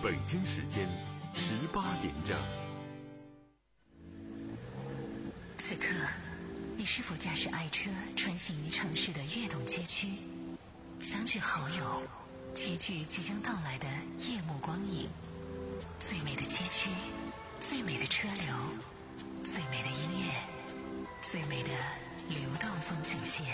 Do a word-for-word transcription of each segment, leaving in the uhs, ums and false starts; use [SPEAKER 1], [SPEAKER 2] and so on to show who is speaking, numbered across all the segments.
[SPEAKER 1] 北京时间十八点整。
[SPEAKER 2] 此刻，你是否驾驶爱车穿行于城市的跃动街区，相聚好友，齐聚即将到来的夜幕光影？最美的街区，最美的车流，最美的音乐，最美的流动风景线。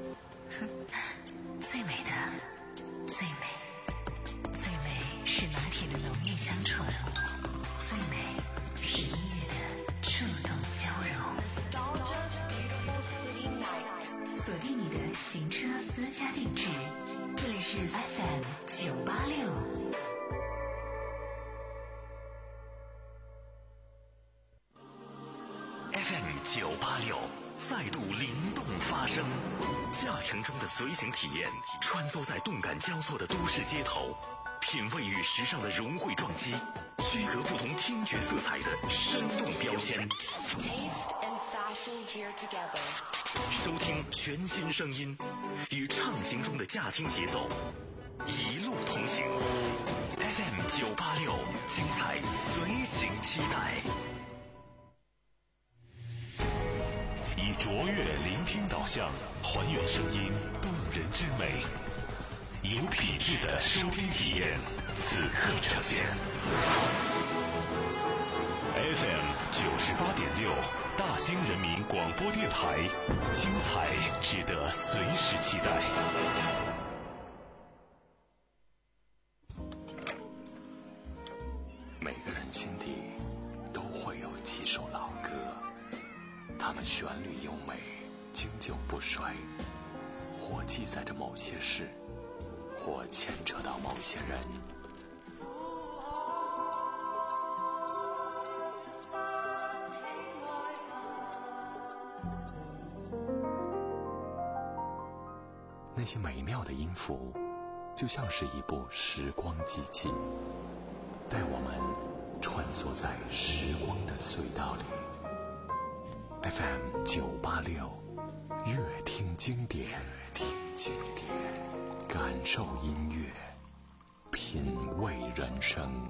[SPEAKER 2] 最美的，最美，最美是拿铁的浓郁香醇，最美是音乐的触动交融。锁定你的行车私家定制，这里是 F M 九八六。
[SPEAKER 3] F M 九八六再度灵动发声，驾乘中的随行体验，穿梭在动感交错的都市街头，品味与时尚的融汇撞击，区隔不同听觉色彩的生动标签。收听全新声音，与畅行中的驾听节奏，一路同行。F M 九八六，精彩随行期待。以卓越聆听导向，还原声音动人之美，有品质的收听体验，此刻呈现。F M 九十八点六，大兴人民广播电台，精彩值得随时期待。每个人心底都会有几首老歌，它们旋律优美，经久不衰，或记载着某些事，或牵扯到某些人。那些美妙的音符，就像是一部时光机器，带我们穿梭在时光的隧道里。F M 九八六，乐听经典，乐听经典，感受音乐，品味人生。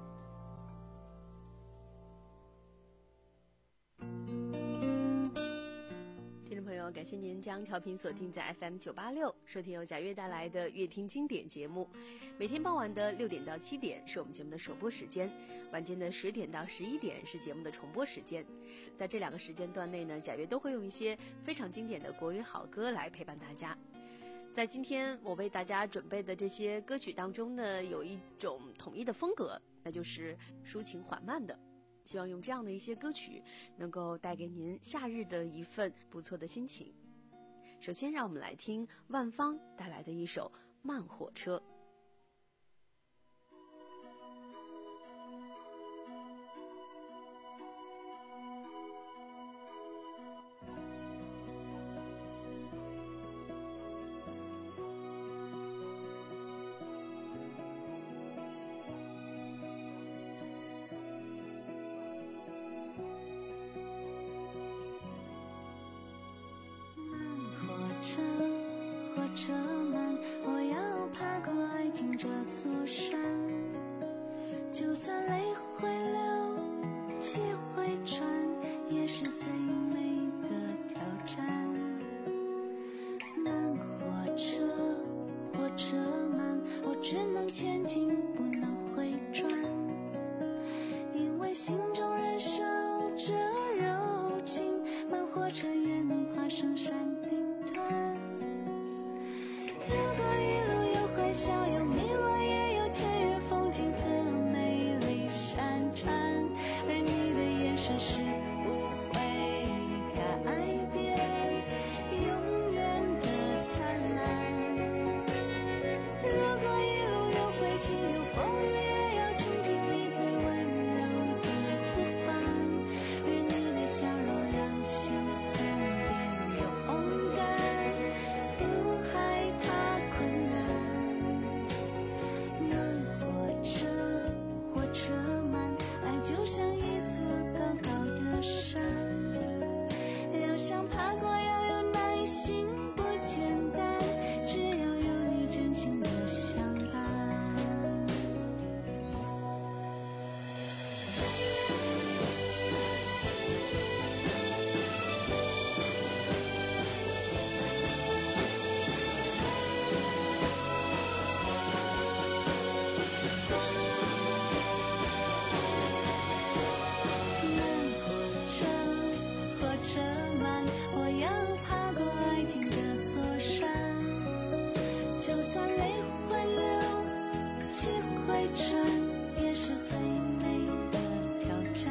[SPEAKER 4] 听众朋友，感谢您将调频锁定在 F M 九八六，收听由贾月带来的乐听经典节目。每天傍晚的六点到七点是我们节目的首播时间，晚间的十点到十一点是节目的重播时间。在这两个时间段内呢，贾月都会用一些非常经典的国语好歌来陪伴大家。在今天我为大家准备的这些歌曲当中呢，有一种统一的风格，那就是抒情缓慢的。希望用这样的一些歌曲能够带给您夏日的一份不错的心情。首先让我们来听万芳带来的一首《慢火车》。
[SPEAKER 5] 就算泪会流，气会喘，也是最美的挑战。慢火车，火车慢，我只能前进，不能回转，因为心中燃烧着柔情，慢火车也能爬上山顶端。如果一路有欢笑，有迷乱，也有田园风景和美丽山川，而你的眼神是不会改变，永远的灿烂。如果一路有灰心，有风雨，也要倾听你最温柔的呼唤，而你的笑容让心酸变勇敢，不害怕困难。慢火车，火车慢，爱就像一座高高的回转，也是最美的挑战。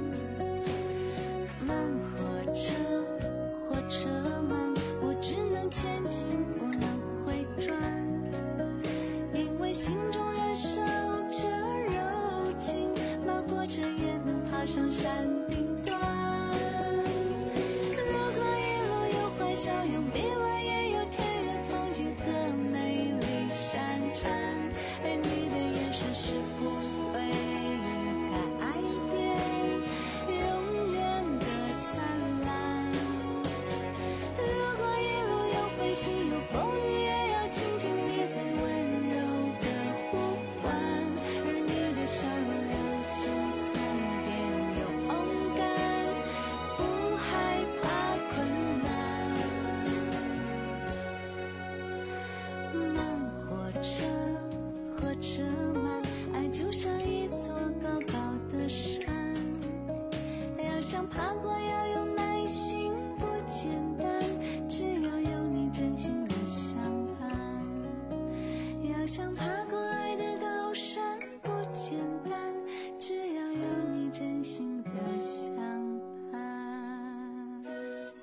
[SPEAKER 5] 慢火车，火车慢，我只能前进，不能回转，因为心中燃烧着柔情，慢火车也能爬上山顶端。如果一路有欢笑，有迷惘，也有田园风景和美丽山川，而你的眼神是不会改变，永远的灿烂。如果一路有欢喜，有风雨，也要倾听你最温柔的呼唤，而你的笑容留下酸甜又勇敢，不害怕困难。慢火车，火车慢，爱就像一座高高的山，要想爬过要有耐心，不简单，只要有你真心的相伴。要想爬过爱的高山，不简单，只要有你真心的相伴。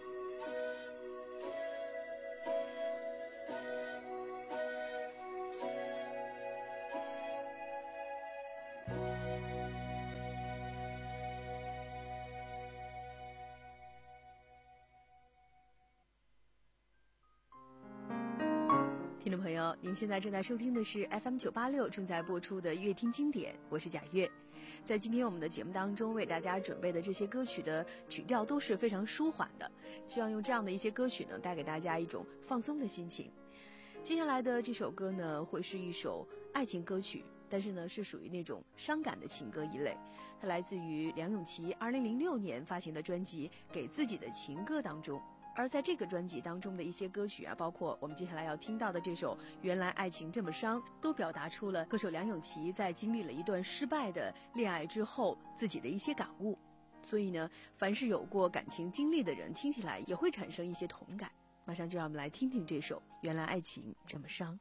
[SPEAKER 4] 听众朋友，您现在正在收听的是 F M 九八六正在播出的乐听经典，我是贾月。在今天我们的节目当中，为大家准备的这些歌曲的曲调都是非常舒缓的，希望用这样的一些歌曲呢，带给大家一种放松的心情。接下来的这首歌呢，会是一首爱情歌曲，但是呢，是属于那种伤感的情歌一类。它来自于梁咏琪二零零六年发行的专辑《给自己的情歌》当中。而在这个专辑当中的一些歌曲啊，包括我们接下来要听到的这首《原来爱情这么伤》，都表达出了歌手梁咏琪在经历了一段失败的恋爱之后自己的一些感悟。所以呢，凡是有过感情经历的人，听起来也会产生一些同感。马上就让我们来听听这首《原来爱情这么伤》。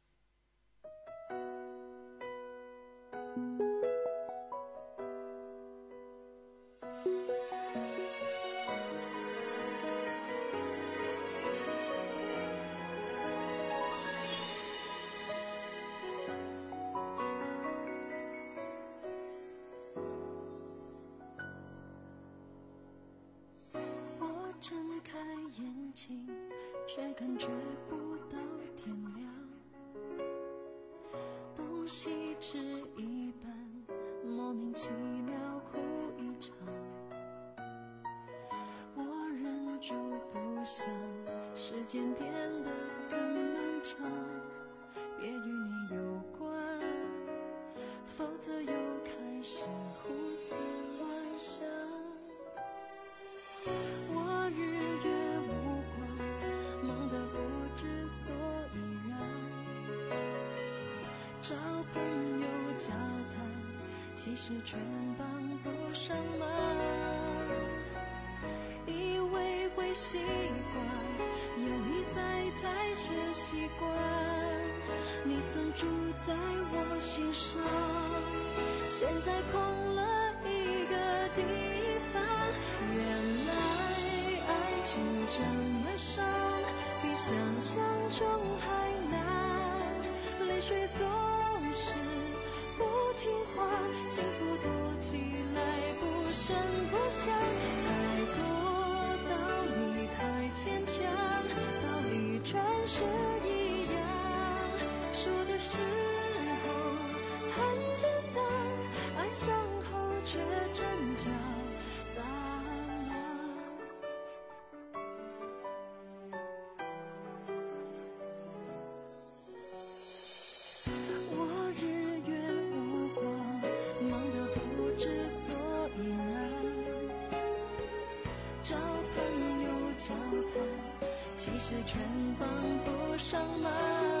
[SPEAKER 5] 睁开眼睛，却感觉不到天亮。东西吃一半，莫名其妙哭一场。我忍住不想，时间变得更漫长。别与你有关，否则又开始胡思乱想。我日月无光，忙得不知所以然，找朋友交谈，其实全帮不上忙。以为会习惯，有一再才是习惯。你曾住在我心上，现在空了一个地方。原来爱情这么伤，比想象中还难。泪水总是不听话，幸福躲起来不声不响。太多道理太牵强，道理全是一样。说的时候很简单，爱上后却真叫大浪。我日月无光，忙得不知所以然，找朋友交谈，其实全帮不上忙。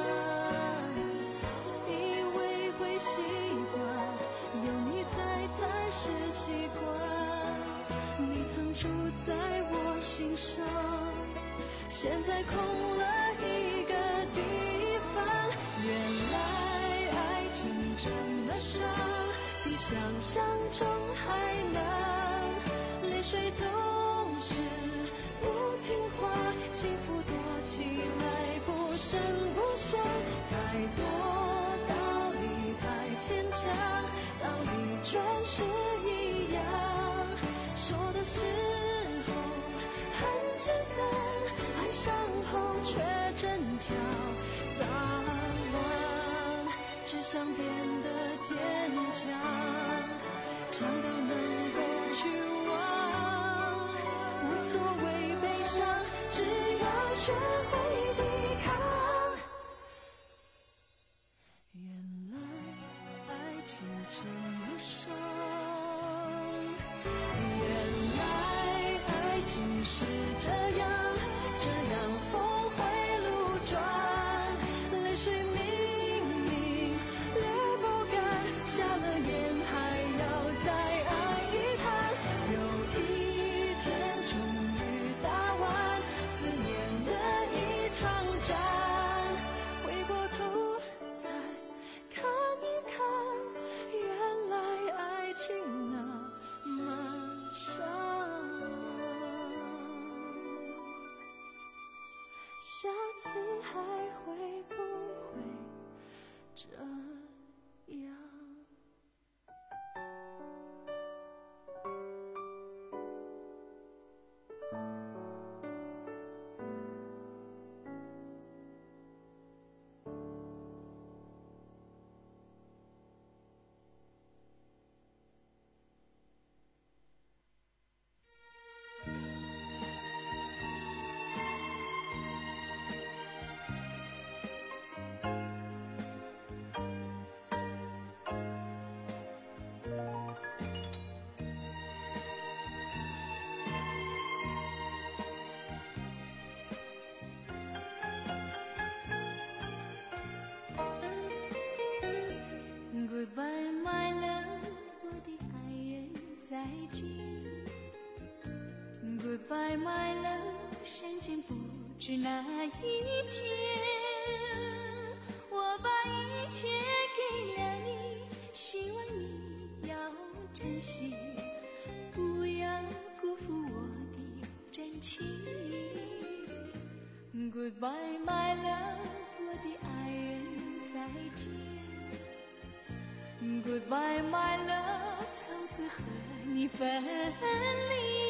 [SPEAKER 5] 以为会习惯，有你在才是习惯。你曾住在我心上，现在空了一个地方。原来爱情这么么伤，比想象中还难。泪水总是不听话，幸福躲起来不声不响。太多道理太牵强，道理全是一样。说的时候很简单，爱上后却真假大乱，只想变得坚强，强到能够去忘。无所谓悲伤，只要学会抵抗。原来爱情这么伤，原来爱情是这样，这样峰回路转。泪水明明流不干，下了眼还要再爱一趟。有一天终于打完思念的一场战，回过头再看一看，原来爱情那么伤。下次还会不会这样？Goodbye my love， 我的爱人再见。Goodbye my love， 相见不知哪一天。我把一切给了你，希望你要珍惜，不要辜负我的真情。Goodbye my love， 我的爱人再见。Goodbye my love， 从此和你分离。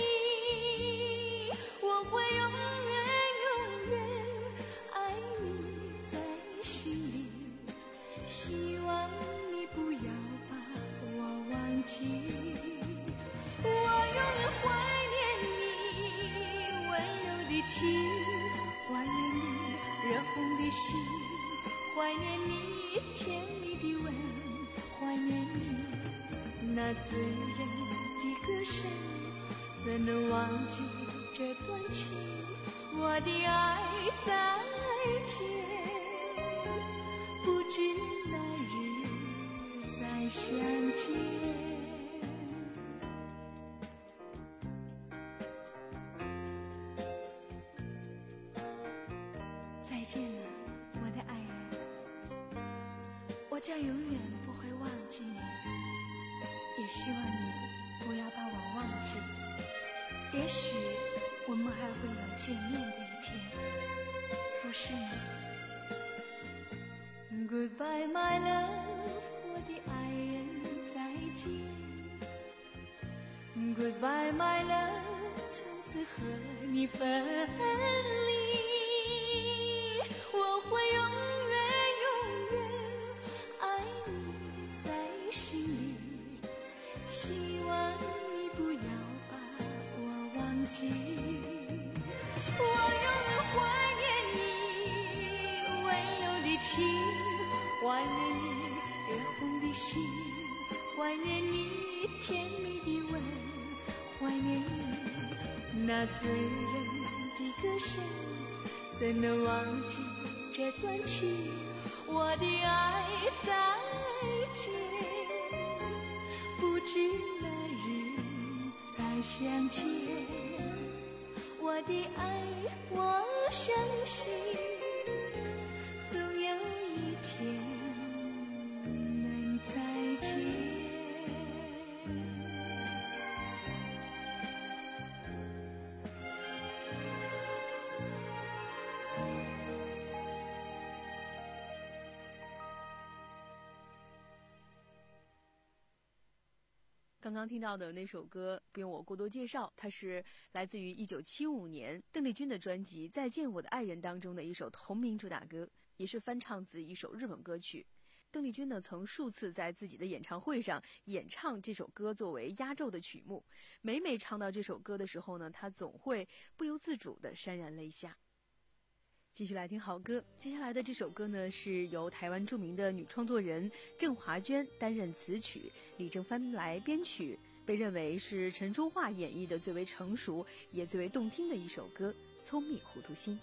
[SPEAKER 5] 我会永远永远爱你在心里，希望你不要把我忘记。我永远怀念你温柔的情，怀念你热红的心，怀念你甜蜜的吻，怀念你那醉人的歌声，怎能忘记这段情？我的爱再见，不知哪日再相见。再见了，我的爱人，我将永远不会忘记你，也希望你不要把我忘记。也许我们还会有见面的一天，不是吗？ Goodbye my love， 我的爱人再见。 Goodbye my love， 从此和你分离，我会永远永远爱你在心里，希望你不要把我忘记。我永远怀念你温柔的情，怀念你热红的心，怀念你甜蜜的吻，怀念你那醉人的歌声，怎能忘记这段情？我的爱再见，不知哪日再相见。我的爱，我相信总有一天能再
[SPEAKER 4] 刚刚听到的那首歌不用我过多介绍，它是来自于一九七五年邓丽君的专辑《再见我的爱人》当中的一首同名主打歌，也是翻唱自一首日本歌曲。邓丽君呢曾数次在自己的演唱会上演唱这首歌作为压轴的曲目，每每唱到这首歌的时候呢，她总会不由自主地潸然泪下。继续来听好歌，接下来的这首歌呢是由台湾著名的女创作人郑华娟担任词曲，李正帆来编曲，被认为是陈淑桦演绎的最为成熟也最为动听的一首歌《聪明糊涂心》。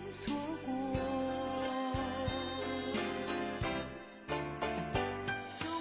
[SPEAKER 5] 从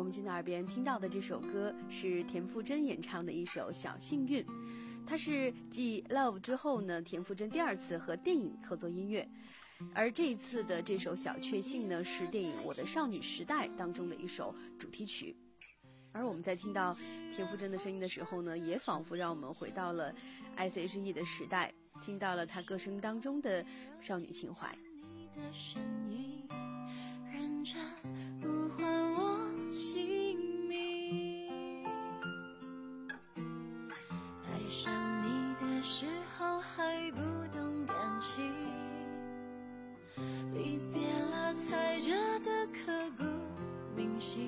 [SPEAKER 4] 们现在耳边听到的这首歌是田馥甄演唱的一首《小幸运》，它是继 Love 之后呢，田馥甄第二次和电影合作音乐。而这一次的这首《小确幸》呢，是电影《我的少女时代》当中的一首主题曲。而我们在听到田馥甄的声音的时候呢，也仿佛让我们回到了 S H E 的时代，听到了她歌声当中的少女情怀。
[SPEAKER 5] 你的身影认真呼唤我姓名，爱上你的时候还不懂感情，离别了踩着的刻骨铭心，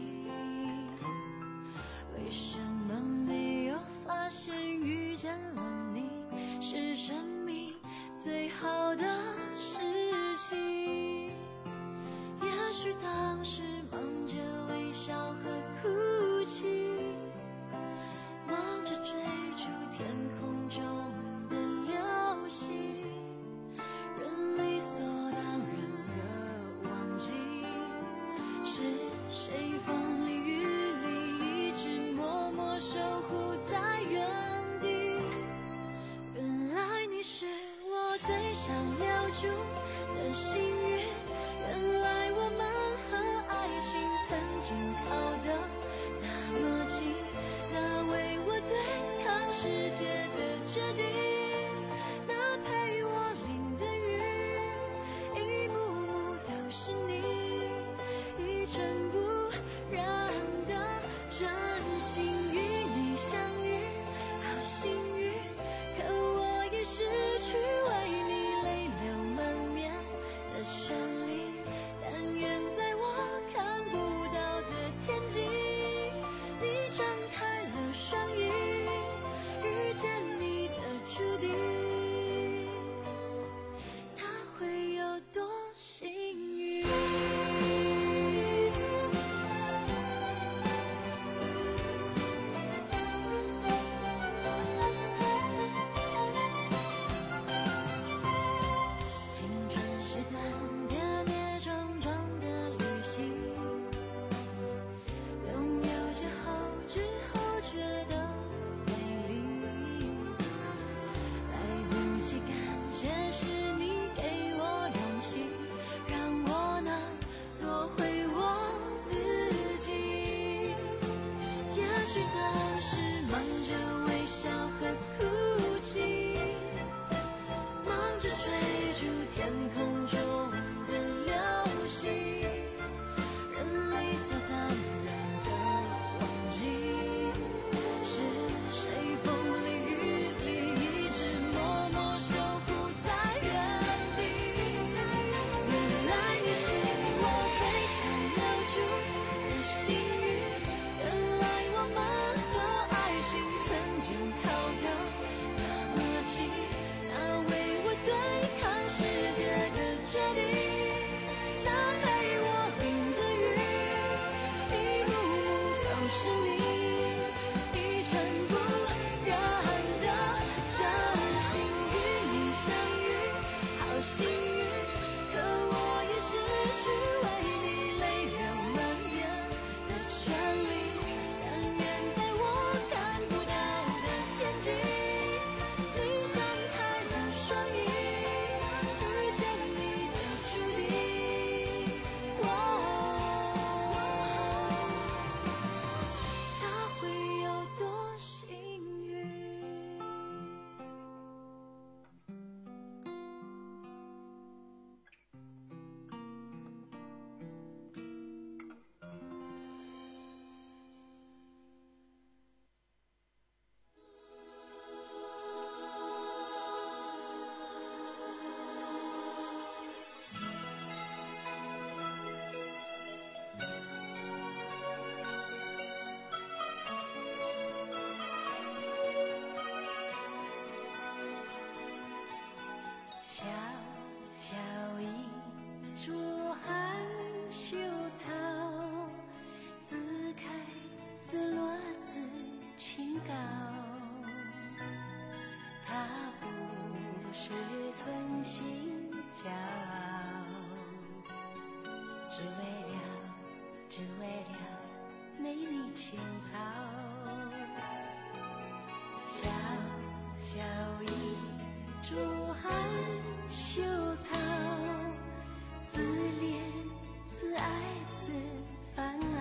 [SPEAKER 5] 为什么没有发现遇见了你是生命最好的事情？也许当时忙着微笑和哭泣，忙着追逐天空中的流星，人理所当然的忘记是谁风里雨里一直默默守护在原地。原来你是我最想留住的幸运，原来我们和爱情曾经靠得那么近，那为我对抗世界的决定，那陪我淋的雨，一幕幕都是你，一尘不染的真心与你相遇，好幸运，可我已失去为你泪流满面的权利，但愿在我看不到的天际，你张开了双翼，遇见你的注定，他会有多幸运？青春是段跌跌撞撞的旅行，拥有之后之后觉得美丽，来不及感谢是你给我勇气，让我能做回我自己。也许当时忙着微笑和哭泣，忙着追逐天空中的流星，人理所当然的忘记是谁风里雨里一直默默守护在原地。原来你是我最想留住的幸运，原来我们和爱情曾经靠得那么近，那为我对抗世界的决定，那陪我淋的雨，一幕幕都是你，一尘不染的真心与你相遇，好幸运，可我也失去为你泪流满面的权利，但愿在我看不到的天际，你张开了双翼，遇见你的注定，他会有多幸运？小小一株含羞草，自开自落自清高，它不是存心骄傲，只为了只为了美丽青草，小小一株含羞草，自怜自爱自烦恼，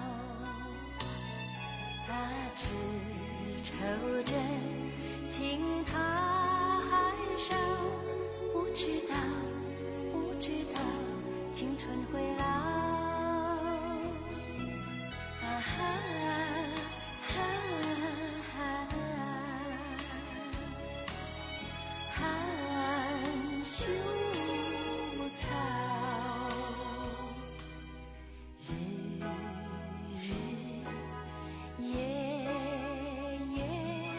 [SPEAKER 5] 它只抽着青苔上，不知道不知道青春会老。啊哈哈哈含羞草，日日夜夜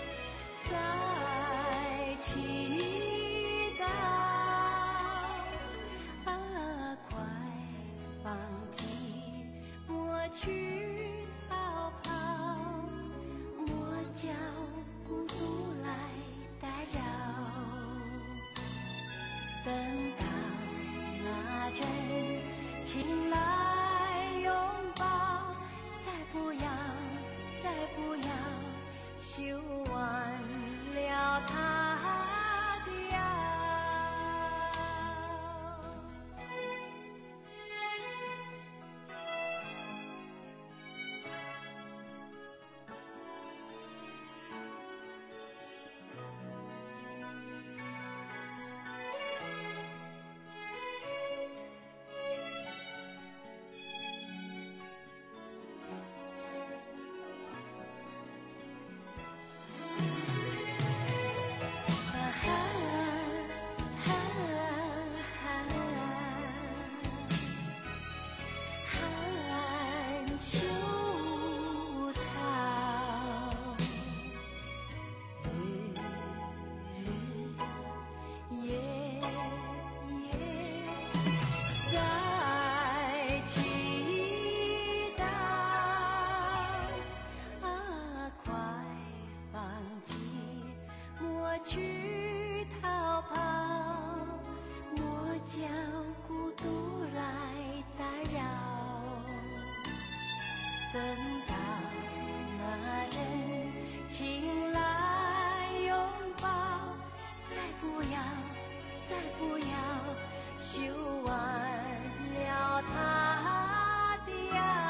[SPEAKER 5] 在祈祷，啊，快放弃抹去泡泡，莫叫孤独来打扰，等到那阵情来拥抱，再不要再不要修完了它的腰。含羞草，日日夜夜在祈祷，啊，快放弃抹去逃跑，莫叫孤独来打扰，等到那阵情来拥抱，再不要再不要修完了它的腰。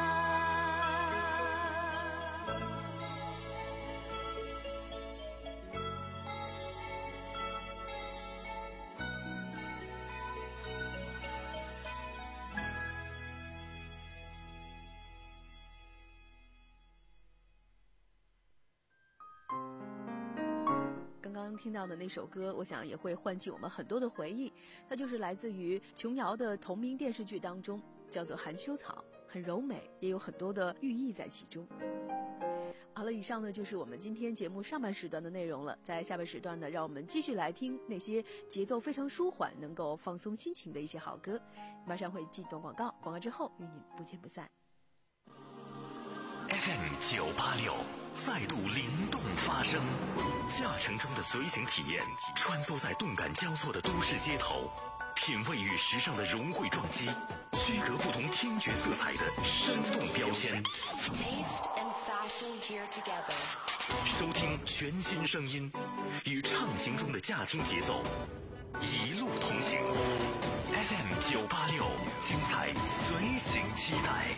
[SPEAKER 4] 刚刚听到的那首歌，我想也会唤起我们很多的回忆。它就是来自于琼瑶的同名电视剧当中，叫做《含羞草》，很柔美，也有很多的寓意在其中。好了，以上呢就是我们今天节目上半时段的内容了。在下半时段呢，让我们继续来听那些节奏非常舒缓、能够放松心情的一些好歌。马上会进一段广告，广告之后与您不见不散。
[SPEAKER 1] F M 九八六再度灵动发声，驾乘中的随行体验，穿梭在动感交错的都市街头，品味与时尚的融汇撞击，区隔不同听觉色彩的生动标签。收听全新声音，与畅行中的驾听节奏，一路同行。F M 九八六，精彩随行期待。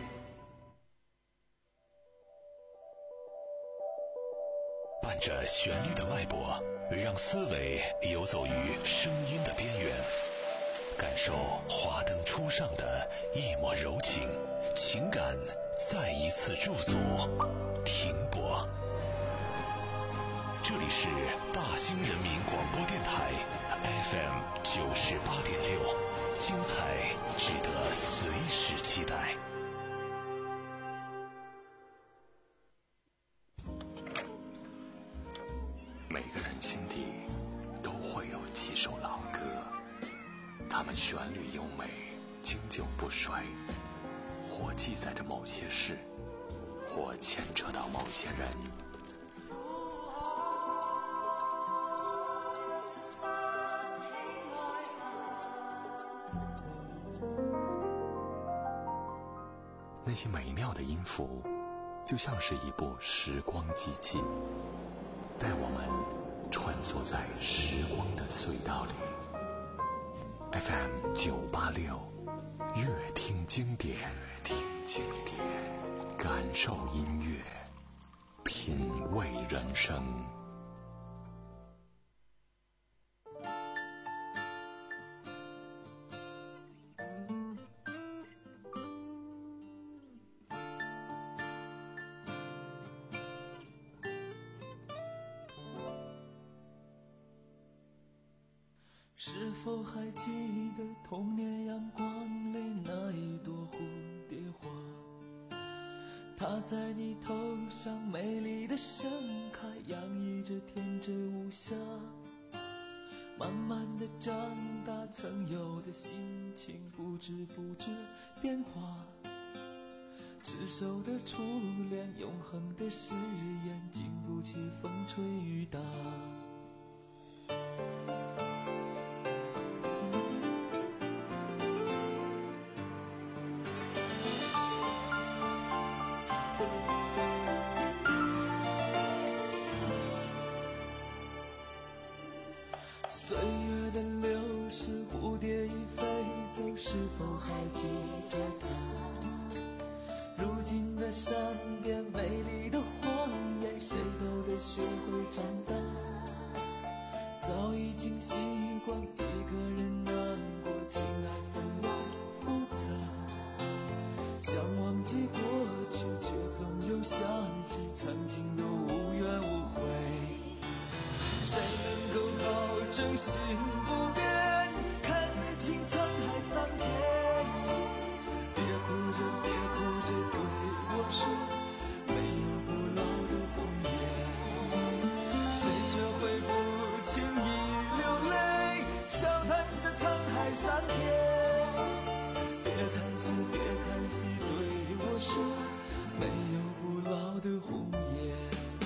[SPEAKER 1] 伴着旋律的脉搏，让思维游走于声音的边缘，感受华灯初上的一抹柔情，情感再一次驻足停泊。这里是大兴人民广播电台 F M 九十八点六，精彩值得随时期待。
[SPEAKER 3] 每个人心底都会有几首老歌，它们旋律优美，经久不衰，或记载着某些事，或牵扯到某些人。 那些美妙的音符就像是一部时光机器，带我们穿梭在时光的隧道里。 F M 九八六，乐听经典，乐听经典，感受音乐，品味人生。
[SPEAKER 6] 是否还记得童年阳光里那一朵蝴蝶花？它在你头上美丽的盛开，洋溢着天真无瑕。慢慢的长大，曾有的心情不知不觉变化。执手的初恋，永恒的誓言，经不起风吹雨打。岁月的流逝，蝴蝶已飞走，是否还记着它？如今的山边美丽的荒野，谁都得学会长大。早已经习惯一个人难过，情爱纷乱复杂。想忘记过去，却总又想起曾经的无怨无悔。谁能够保证心不变，看得清沧海桑田？别哭着别哭着对我说，没有不老的红颜。谁学会不轻易流泪，笑谈着沧海桑田？别叹息别叹息对我说，没有不老的红颜。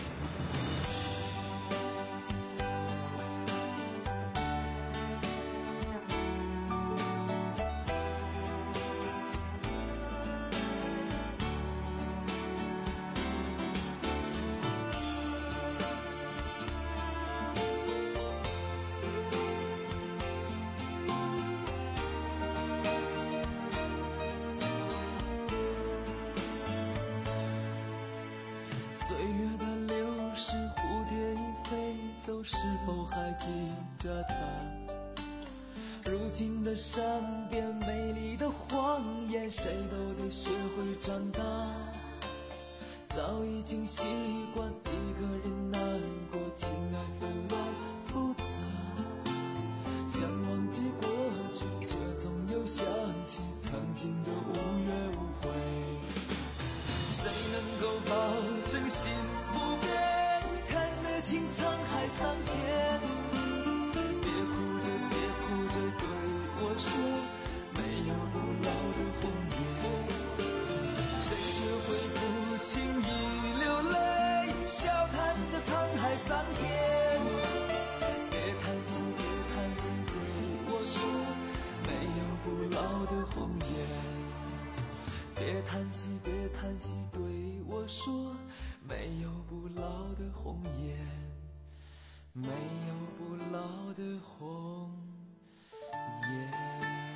[SPEAKER 6] 岁月的流逝，蝴蝶已飞走，是否还记着它？如今的山边美丽的荒野，谁都得学会长大。早已经习惯一个人难过，情爱纷乱复杂。想忘记过去，却总又想起曾经的无怨无悔。谁能够保证心不变，看得清沧海桑田？别哭着别哭着对我说，没有不老的红颜。谁学会不轻易流泪，笑谈着沧海桑田？别叹息别叹息对我说，没有不老的红颜。别叹息别叹息对我说，没有不老的红颜，没有不老的红颜。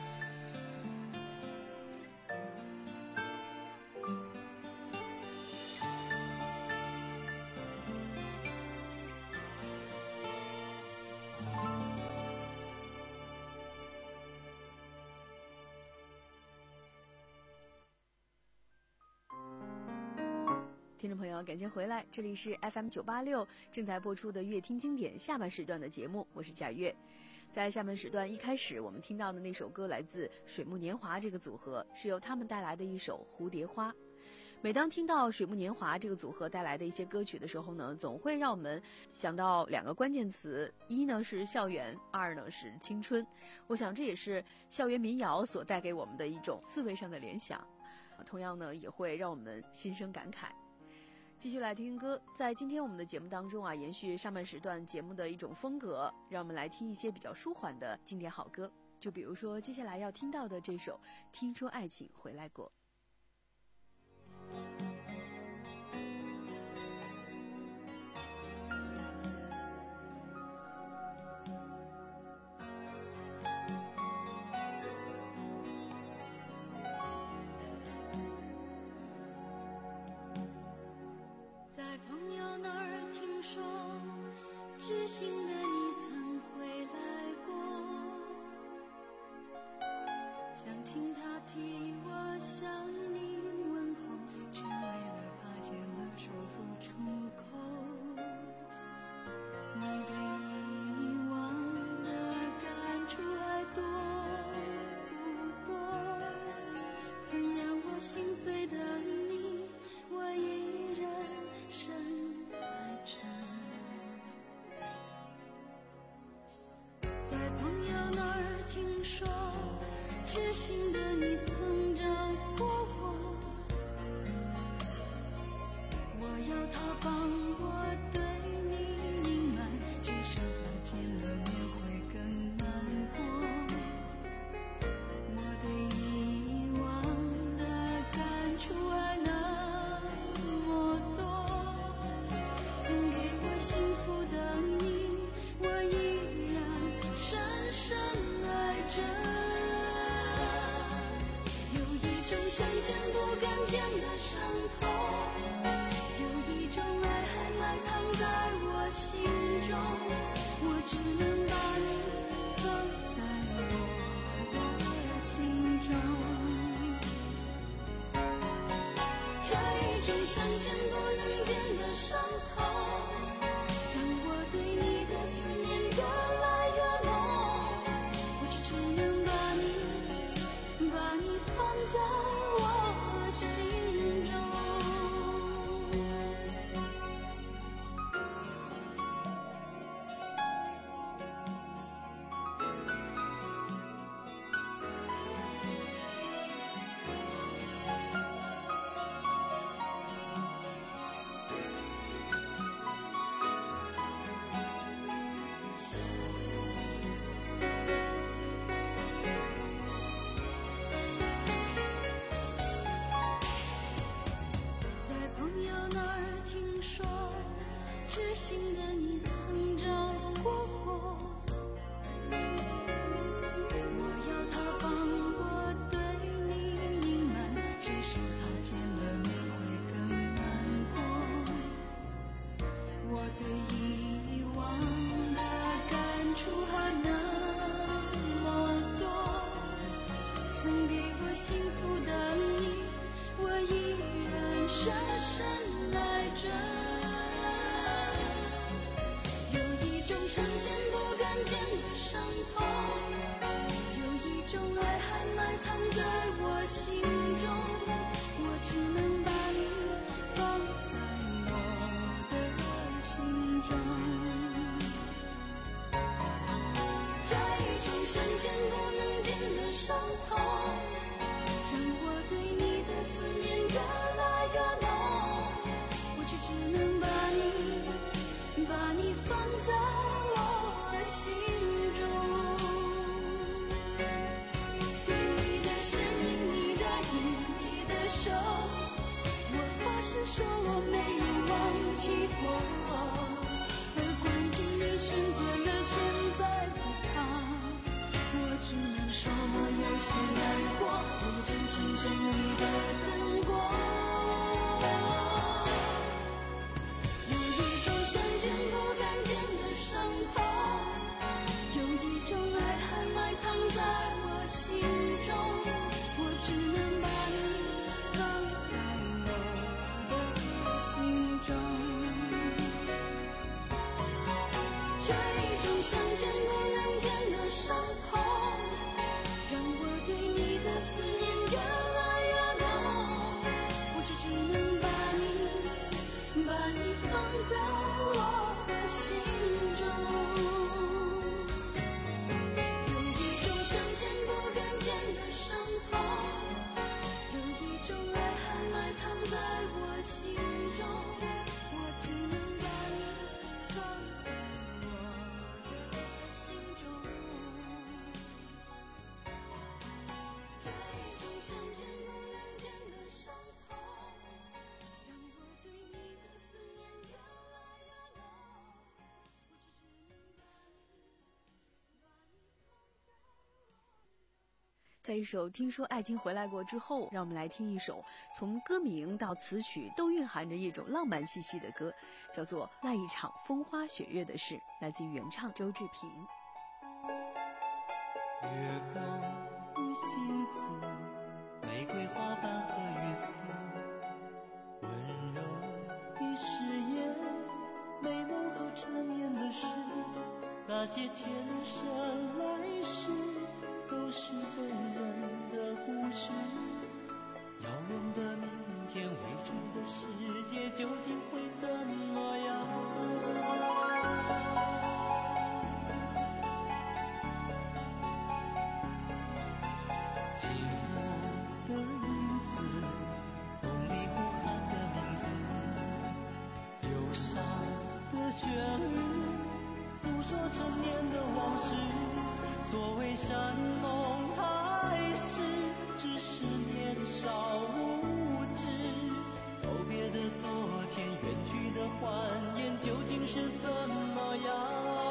[SPEAKER 4] 听众朋友，感谢回来，这里是 F M 九八六正在播出的乐听经典下半时段的节目，我是贾月。在下半时段一开始，我们听到的那首歌来自水木年华这个组合，是由他们带来的一首《蝴蝶花》。每当听到水木年华这个组合带来的一些歌曲的时候呢，总会让我们想到两个关键词，一呢是校园，二呢是青春。我想这也是校园民谣所带给我们的一种思维上的联想，同样呢也会让我们心生感慨。继续来听歌，在今天我们的节目当中啊，延续上半时段节目的一种风格，让我们来听一些比较舒缓的经典好歌。就比如说接下来要听到的这首《听说爱情回来过》。
[SPEAKER 5] 朋友那儿听说，知心的你曾回来过，想请他替我向你问候，只为了怕见了说不出口。你对以往的感触还多不多？曾让我心碎的你，我依然深爱着。在朋友那儿听说，知心的你曾找过我，我要他帮我对你隐瞒，只剩他见了面会更难过。我对以往的感触还那么多，曾给我幸福的你，我依然深深爱着。有一种想见不敢见的伤痛，有一种爱还埋藏在我心中，我只能把你放在我的心中。这一种想见不能见的伤痛，让我对你的思念越来越浓，我只只能把你把你放在我心中。在朋友那儿听说，知心的你曾找过我，我要他帮我对你隐瞒，只是他见了面会更难过。我对以往的感触还那么多，曾给我幸福的你，我依然深深爱着。有一种想见不敢见的伤痛，有一种爱还埋藏在我心中，我只能把你放在我的心中。这一种想见不能见的伤痛，让我对你的思念越来越浓，我只只能把你把你放在我心中。对你的身影，你的影，你的手，我发誓说我没有忘记过。而关于你选择了现在不怕，我只能说我有些难过，我也真心真意的等过。有一种想见不敢见的伤痛，有一种爱还埋藏在我心中，我只能把你放在我的心中。这一种想见不能见的伤痛，让我对你的思念越来越浓，我只只能把你把你放在我的心中。有一种想见不敢见的伤痛，有一种爱还埋藏在我心中，我只能把你放在我的心中。
[SPEAKER 4] 在一首《听说爱情回来过》之后，让我们来听一首从歌名到词曲都蕴含着一种浪漫气息的歌，叫做《那一场风花雪月的事》，来自于原唱周志平。
[SPEAKER 7] 月光与星子，玫瑰花瓣和雨丝，温柔的誓言，美梦和缠绵的事，那些前生来世都是动人的故事。遥远的明天，未知的世界究竟会怎么样？寂寞的影子，风里呼喊的名字，忧伤的旋律，诉说陈年的往事。所谓山盟海誓，只是年少无知。告别的昨天，远去的欢颜，究竟是怎么样？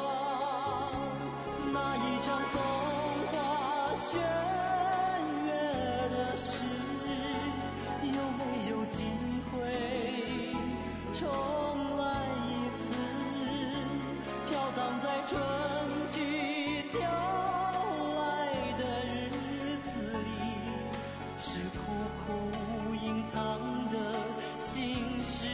[SPEAKER 7] 那一场风花雪月的事，有没有机会重来一次？飘荡在春去秋来的日子里，是苦苦隐藏的心事。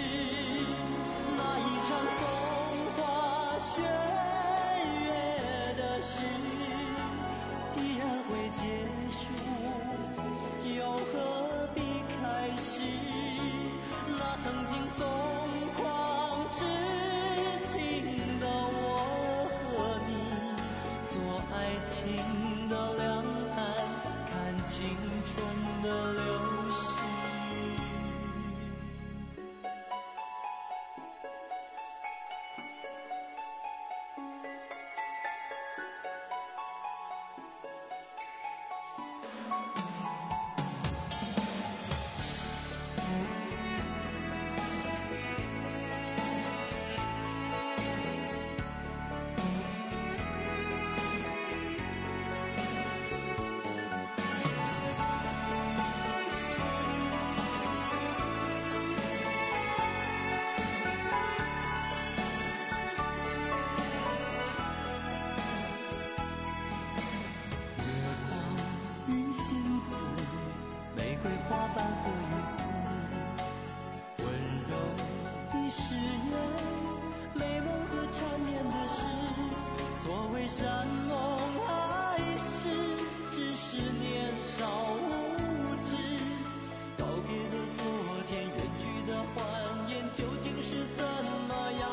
[SPEAKER 7] 那一场风花雪月的事，既然会结束，又何必开始？那曾经疯狂痴情的我和你，做爱情的两岸，看青春的流逝。玫瑰花瓣和雨丝，温柔的誓言，美梦和缠绵的事。所谓山盟海誓，只是年少无知。告别的昨天，远去的欢颜，究竟是怎么样？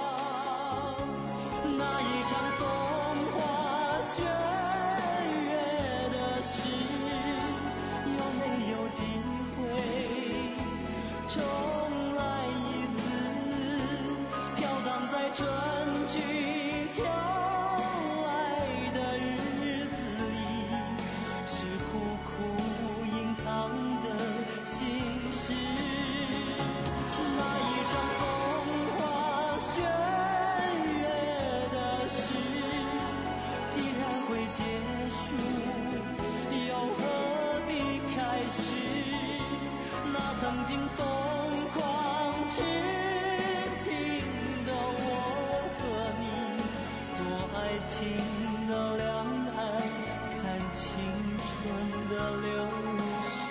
[SPEAKER 7] 那一场风花雪月的事，有没有机会重来一次？飘荡在春去秋来的日子里，是苦苦隐藏的心事。那一场风花雪月的事，既然会结束，又何必开始？那曾经疯狂痴情的我和你，做爱情的两岸，看青春的流逝。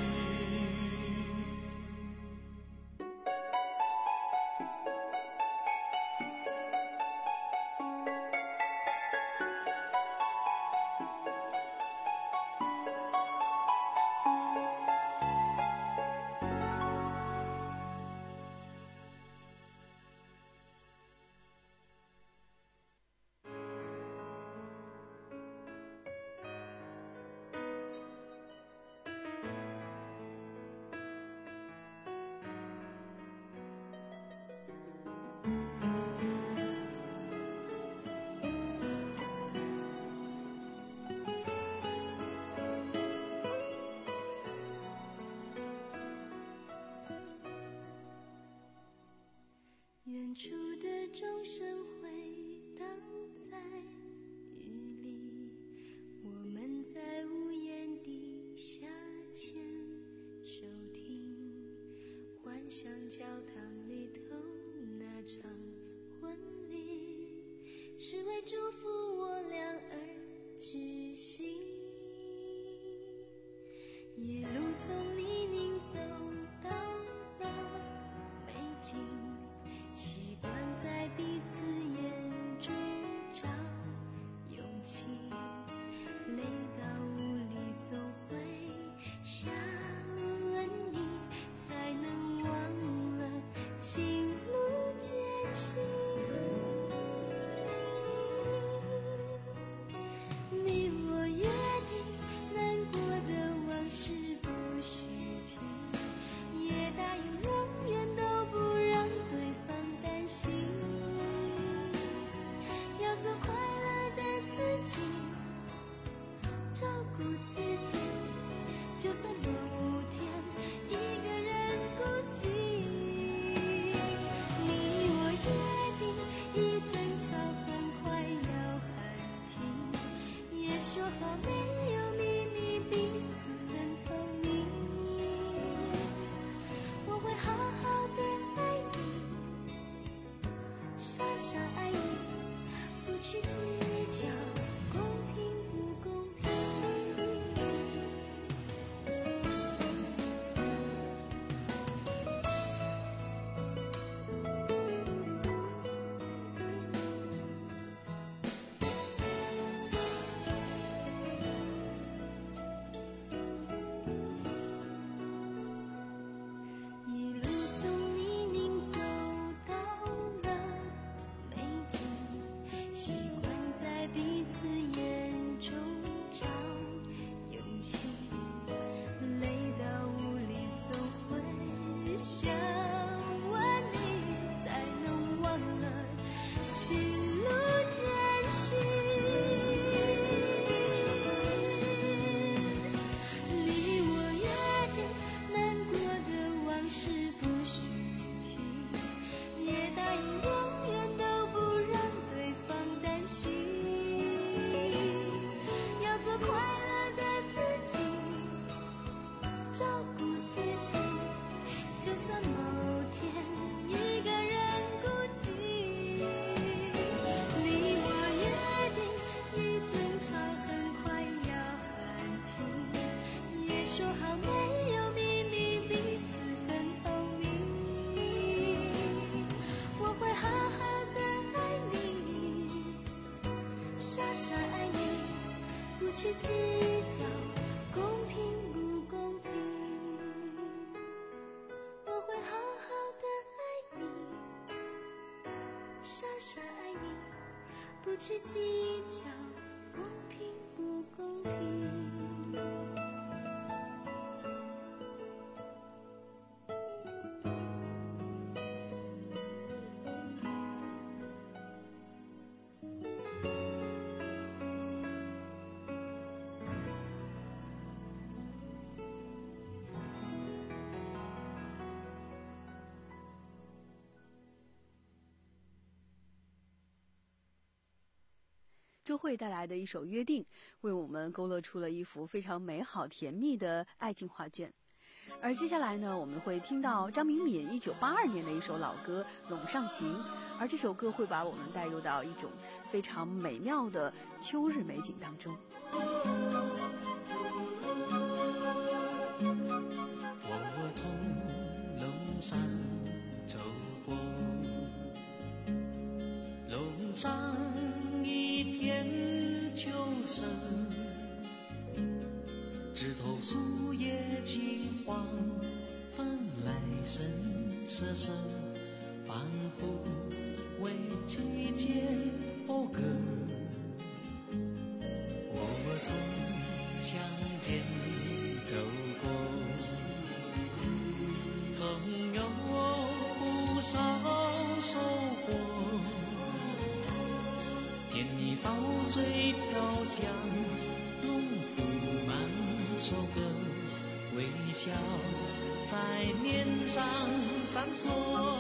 [SPEAKER 5] 远处的钟声回荡在雨里，我们在无像教堂里头那场婚礼，是为祝福我俩而举行。一路从泥泞走到了美景，习惯在彼此眼中找勇气，累到无力总会想你，才能忘了情路艰辛。你我约定难过的往事不许提，也答应永远都不让对方担心，要做快乐的自己，照顾自己，就算某天一个人孤寂。你我约定一争吵很快要喊停，也说好没有秘密，彼此很透明。我会好好的爱你，傻傻爱你，不去计较公平不公平。一路从泥泞走到了美景，习惯在彼此眼中找勇气，累到无力总会想问你，才能忘了情路艰辛。你我约定难过的往事不许提，也答应永远都不让对方担心，要做快乐的自己，照顾自己，就算某天一个人孤寂。你我约定一争吵很快要喊停，也说好没有秘密，彼此很透明。我会好好的爱你，傻傻爱你，不去计较公平不公平。我会好好的爱你，傻傻爱你，不去计较公平不公平。
[SPEAKER 4] 周蕙带来的一首《约定》，为我们勾勒出了一幅非常美好甜蜜的爱情画卷。而接下来呢，我们会听到张明敏一九八二年的一首老歌《陇上行》，而这首歌会把我们带入到一种非常美妙的秋日美景当中。
[SPEAKER 6] 我从陇上走过，陇上一片秋色，枝头树叶青黄，翻来深色色，仿佛为季节讴歌。我从乡间走过，总有不少收获。田里稻穗飘香，农夫满收割，微笑在脸上闪烁。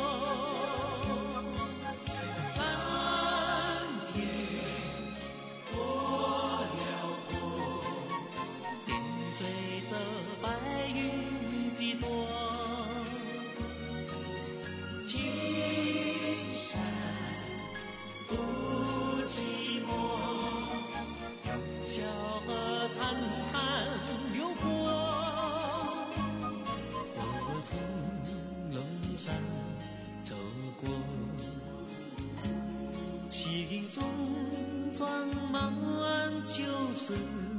[SPEAKER 6] 蓝天多辽阔，点缀着白云几朵，
[SPEAKER 7] 山走过，情中装满旧事。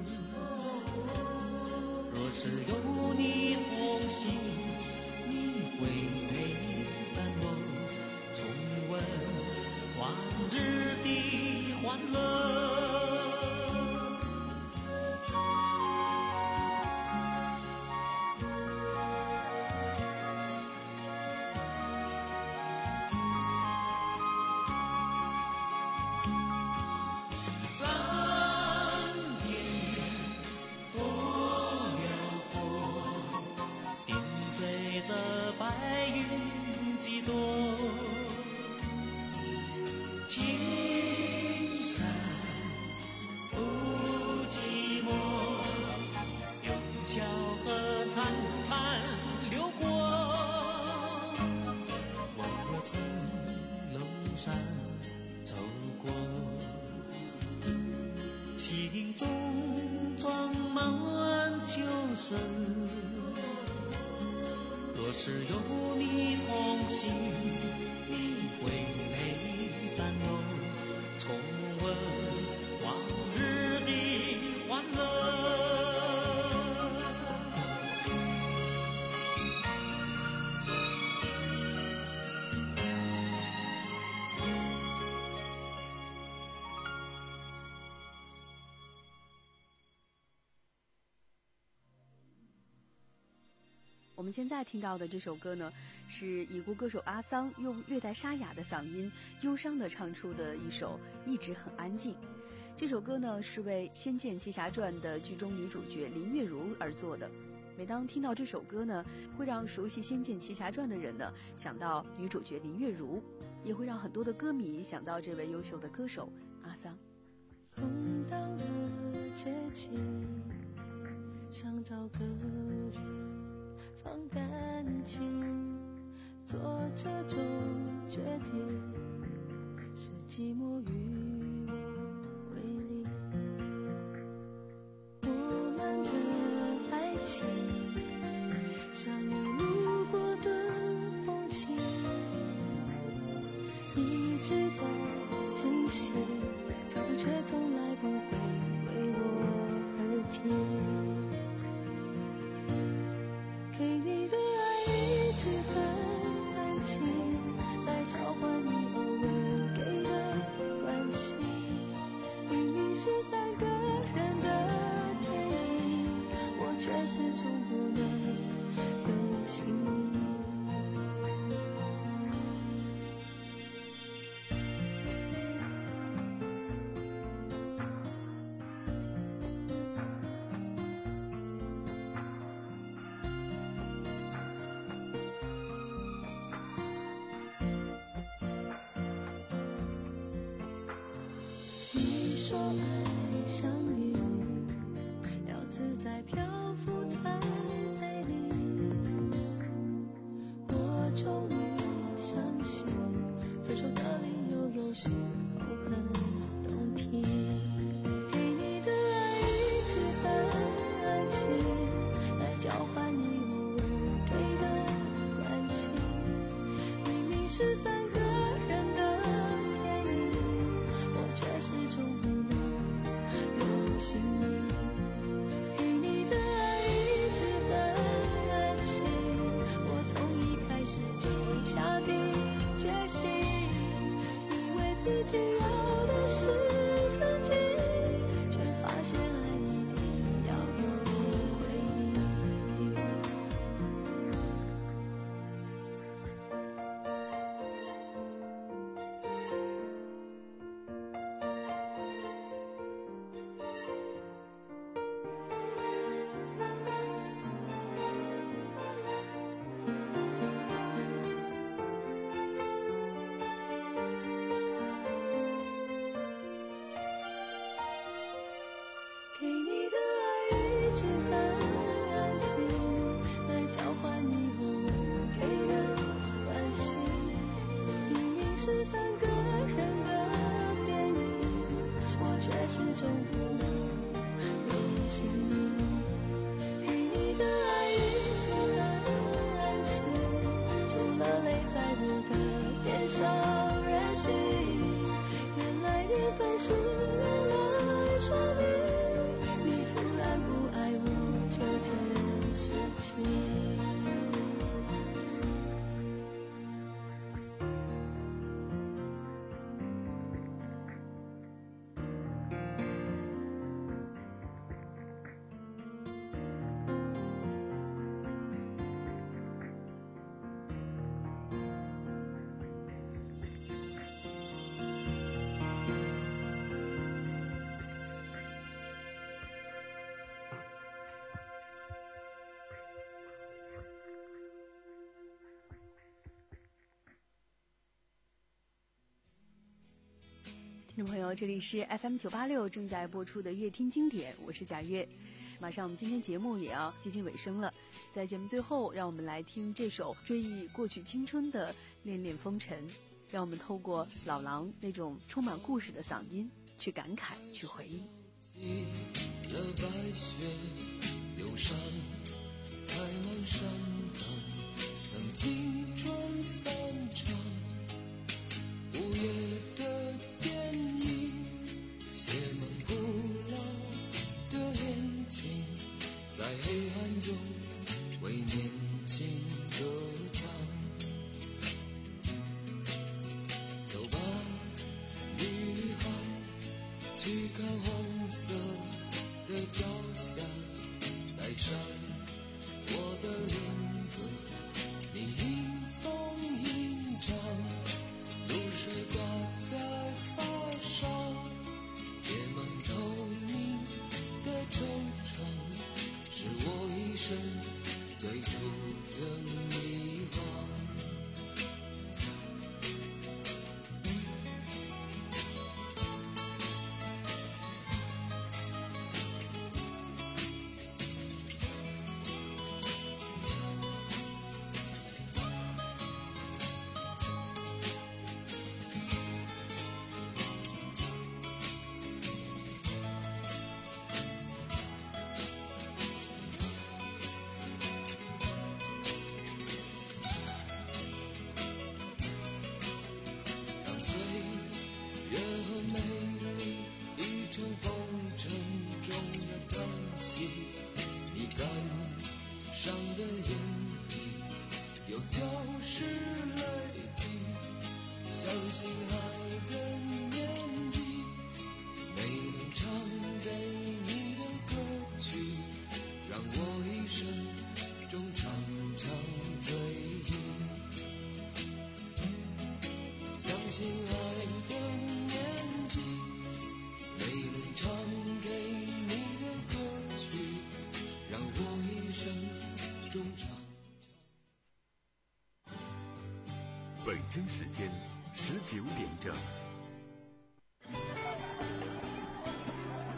[SPEAKER 7] 若是有你同行，你会陪伴我重温往日的欢乐。这白云几朵，青山不寂寞，永桥河潺潺流过，我从龙山走过，情中装满旧事。若是有你同行，你会陪伴我重温往日的欢乐。
[SPEAKER 4] 我们现在听到的这首歌呢，是已故歌手阿桑用略带沙哑的嗓音，忧伤地唱出的一首《一直很安静》。这首歌呢，是为《仙剑奇侠传》的剧中女主角林月如而作的。每当听到这首歌呢，会让熟悉《仙剑奇侠传》的人呢想到女主角林月如，也会让很多的歌迷想到这位优秀的歌手阿桑。
[SPEAKER 5] 空荡的街景，想找个人放感情，做这种决定是寂寞与我为邻。我们的爱情像你路过的风景，一直在进行，脚步却从来不会为我而停。给你的爱一直很安静，来交换你偶尔给的关心。明明是三个人的电影，我却始终不能有姓名。说爱相遇，要自在漂浮才美丽。我终于相信，分手的理由有时候很动听。给你的爱一直很安静，来交换你偶尔给的关心。明明是三个人的电影，我却始终不心里。给你的爱一直很安静，我从一开始就下定决心，以为自己要的是曾经，却发现爱一定要有回忆。给你的爱一直很安静，来交换你偶尔给的关心。明明是三个人的电影，我却始终不能有姓名。给你的爱一直很安静，除了泪
[SPEAKER 4] 听众朋友，这里是 F M 九八六正在播出的乐听经典，我是贾月。马上我们今天节目也要接近尾声了，在节目最后，让我们来听这首追忆过去青春的《恋恋风尘》，让我们透过老狼那种充满故事的嗓音去感慨，去回忆。
[SPEAKER 6] 了白雪，忧伤开满山岗，等青春散场。午夜的电影，写满古老的恋情，在黑暗中为年轻歌唱。走吧，女孩，去看红色的脚下，带上我的恋歌，你迎风吟唱，露水挂在发梢，结满透明的惆怅，是我一生最初的迷惘。
[SPEAKER 3] 北京时间十九点整。